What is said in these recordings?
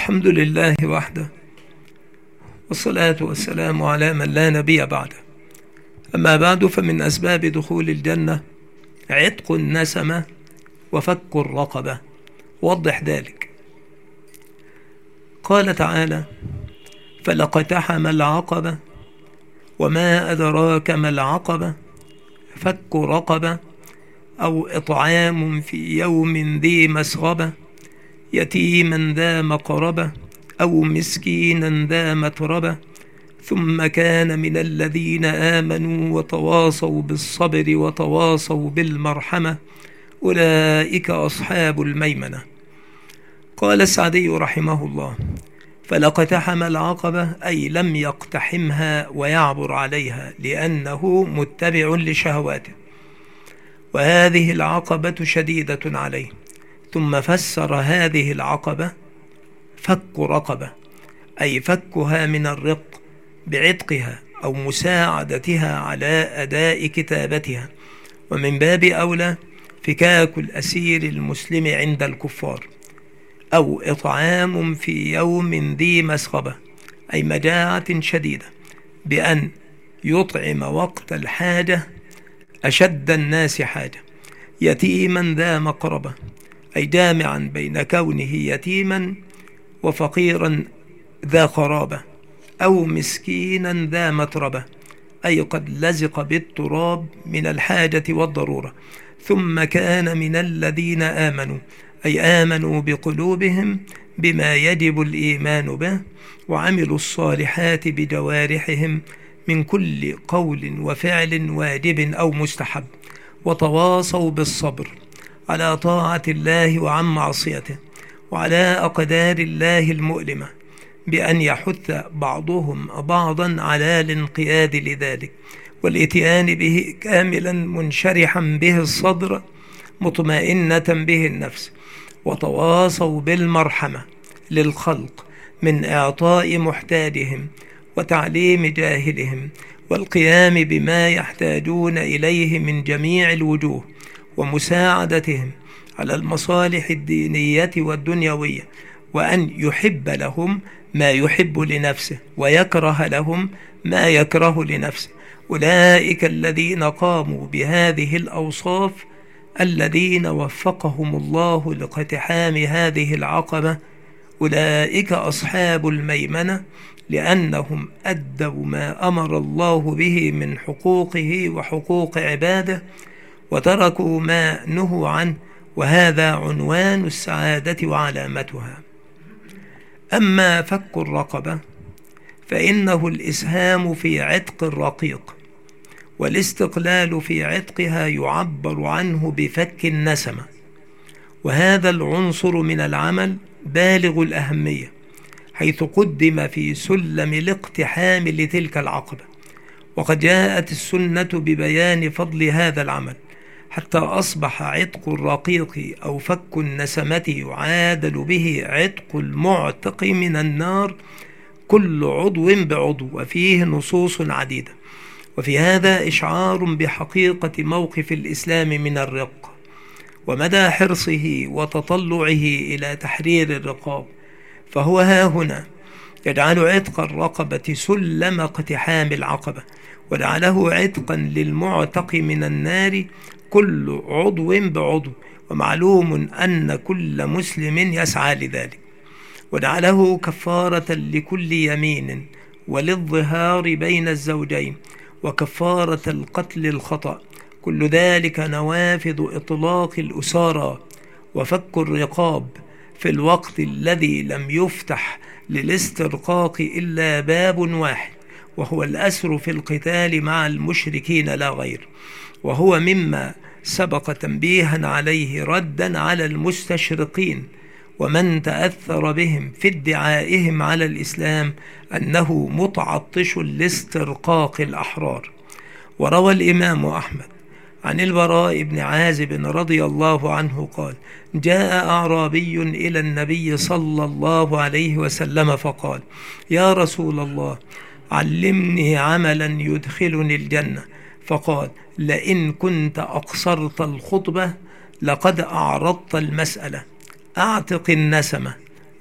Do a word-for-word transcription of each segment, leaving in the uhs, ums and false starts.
الحمد لله وحده، والصلاة والسلام على من لا نبي بعده. أما بعد، فمن أسباب دخول الجنة عتق النسمة وفك الرقبة. وضح ذلك. قال تعالى: فلاقتحم العقبة وما أدراك ما العقبة فك رقبة أو إطعام في يوم ذي مسغبة يتيما ذا مقربة أو مسكينا ذا متربة ثم كان من الذين آمنوا وتواصوا بالصبر وتواصوا بالمرحمة أولئك أصحاب الميمنة. قال السعدي رحمه الله: فلاقتحم العقبة أي لم يقتحمها ويعبر عليها لأنه متبع لشهواته، وهذه العقبة شديدة عليه. ثم فسر هذه العقبة فك رقبة أي فكها من الرق بعتقها أو مساعدتها على أداء كتابتها، ومن باب أولى فكاك الأسير المسلم عند الكفار. أو إطعام في يوم ذي مسغبة أي مجاعة شديدة، بأن يطعم وقت الحاجة أشد الناس حاجة. يتيما ذا مقربة أي جامعا بين كونه يتيما وفقيرا ذا قرابة. أو مسكينا ذا متربة أي قد لزق بالتراب من الحاجة والضرورة. ثم كان من الذين آمنوا أي آمنوا بقلوبهم بما يجب الإيمان به، وعملوا الصالحات بجوارحهم من كل قول وفعل واجب أو مستحب، وتواصوا بالصبر على طاعة الله وعن معصيته، وعلى أقدار الله المؤلمة، بأن يحث بعضهم بعضا على الانقياد لذلك والإتيان به كاملا منشرحا به الصدر مطمئنة به النفس. وتواصوا بالمرحمة للخلق من إعطاء محتاجهم وتعليم جاهلهم والقيام بما يحتاجون إليه من جميع الوجوه، ومساعدتهم على المصالح الدينية والدنيوية، وأن يحب لهم ما يحب لنفسه ويكره لهم ما يكره لنفسه. أولئك الذين قاموا بهذه الأوصاف الذين وفقهم الله لاقتحام هذه العقبة، أولئك أصحاب الميمنة، لأنهم أدوا ما أمر الله به من حقوقه وحقوق عباده، وتركوا ما نهوا عنه، وهذا عنوان السعادة وعلامتها. أما فك الرقبة فإنه الإسهام في عتق الرقيق، والاستقلال في عتقها يعبر عنه بفك النسمة، وهذا العنصر من العمل بالغ الأهمية، حيث قدم في سلم الاقتحام لتلك العقبة. وقد جاءت السنة ببيان فضل هذا العمل، حتى أصبح عتق الرقيق أو فك النسمة يعادل به عتق المعتق من النار كل عضو بعضو، وفيه نصوص عديدة. وفي هذا إشعار بحقيقة موقف الإسلام من الرق، ومدى حرصه وتطلعه إلى تحرير الرقاب. فهو ها هنا يجعل عتق الرقبة سلم اقتحام العقبة، وجعله عتقا للمعتق من النار كل عضو بعضو، ومعلوم أن كل مسلم يسعى لذلك. وجعله كفارة لكل يمين وللظهار بين الزوجين، وكفارة القتل الخطأ. كل ذلك نوافذ إطلاق الأسارى وفك الرقاب في الوقت الذي لم يفتح للاسترقاق إلا باب واحد، وهو الأسر في القتال مع المشركين لا غير، وهو مما سبق تنبيها عليه ردا على المستشرقين ومن تأثر بهم في ادعائهم على الإسلام أنه متعطش لاسترقاق الأحرار. وروى الإمام أحمد عن البراء بن عازب رضي الله عنه قال: جاء أعرابي إلى النبي صلى الله عليه وسلم فقال: يا رسول الله، علمني عملا يدخلني الجنة. فقال: لئن كنت أقصرت الخطبة لقد أعرضت المسألة، أعتق النسمة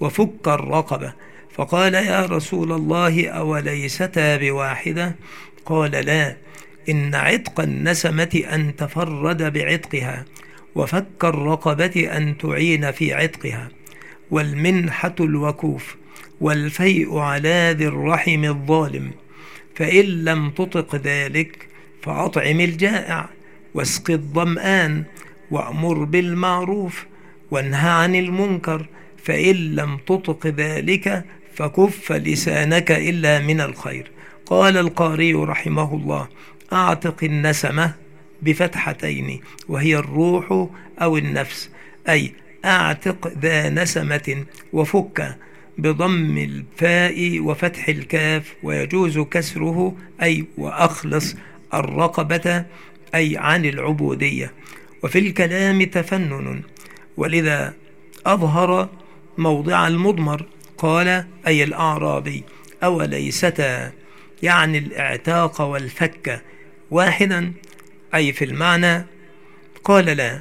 وفك الرقبة. فقال: يا رسول الله، أوليستا بواحدة؟ قال: لا، إن عتق النسمة أن تفرد بعتقها، وفك الرقبة أن تعين في عتقها، والمنحة الوكوف، والفيء على ذي الرحم الظالم. فإن لم تطق ذلك فأطعم الجائع، واسق الظمآن، وأمر بالمعروف، وانهى عن المنكر. فإن لم تطق ذلك فكف لسانك إلا من الخير. قال القاري رحمه الله: أعتق النسمة بفتحتين، وهي الروح أو النفس، أي أعتق ذا نسمة، وفك بضم الفاء وفتح الكاف، ويجوز كسره، أي وأخلص الرقبة، أي عن العبودية. وفي الكلام تفنن، ولذا أظهر موضع المضمر، قال: أي الأعرابي: أوليستا، يعني الاعتاق والفك واحدا، أي في المعنى. قال: لا،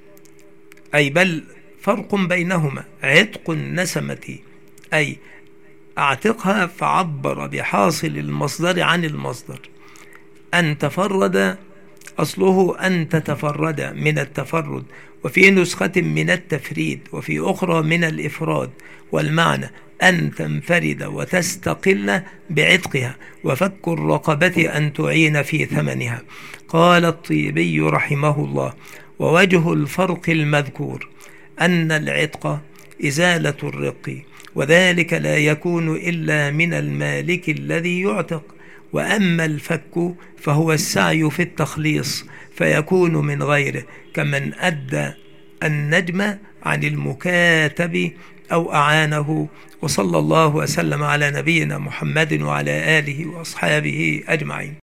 أي بل فرق بينهما. عتق النسمة أي أعتقها، فعبر بحاصل المصدر عن المصدر. أن تفرد أصله أن تتفرد من التفرد، وفي نسخة من التفريد، وفي أخرى من الإفراد، والمعنى أن تنفرد وتستقل بعتقها، وفك الرقبة أن تعين في ثمنها. قال الطيبي رحمه الله: ووجه الفرق المذكور أن العتق إزالة الرق، وذلك لا يكون إلا من المالك الذي يعتق. وأما الفك فهو السعي في التخليص، فيكون من غيره، كمن أدى النجم عن المكاتب أو أعانه. وصلى الله وسلم على نبينا محمد وعلى آله وأصحابه أجمعين.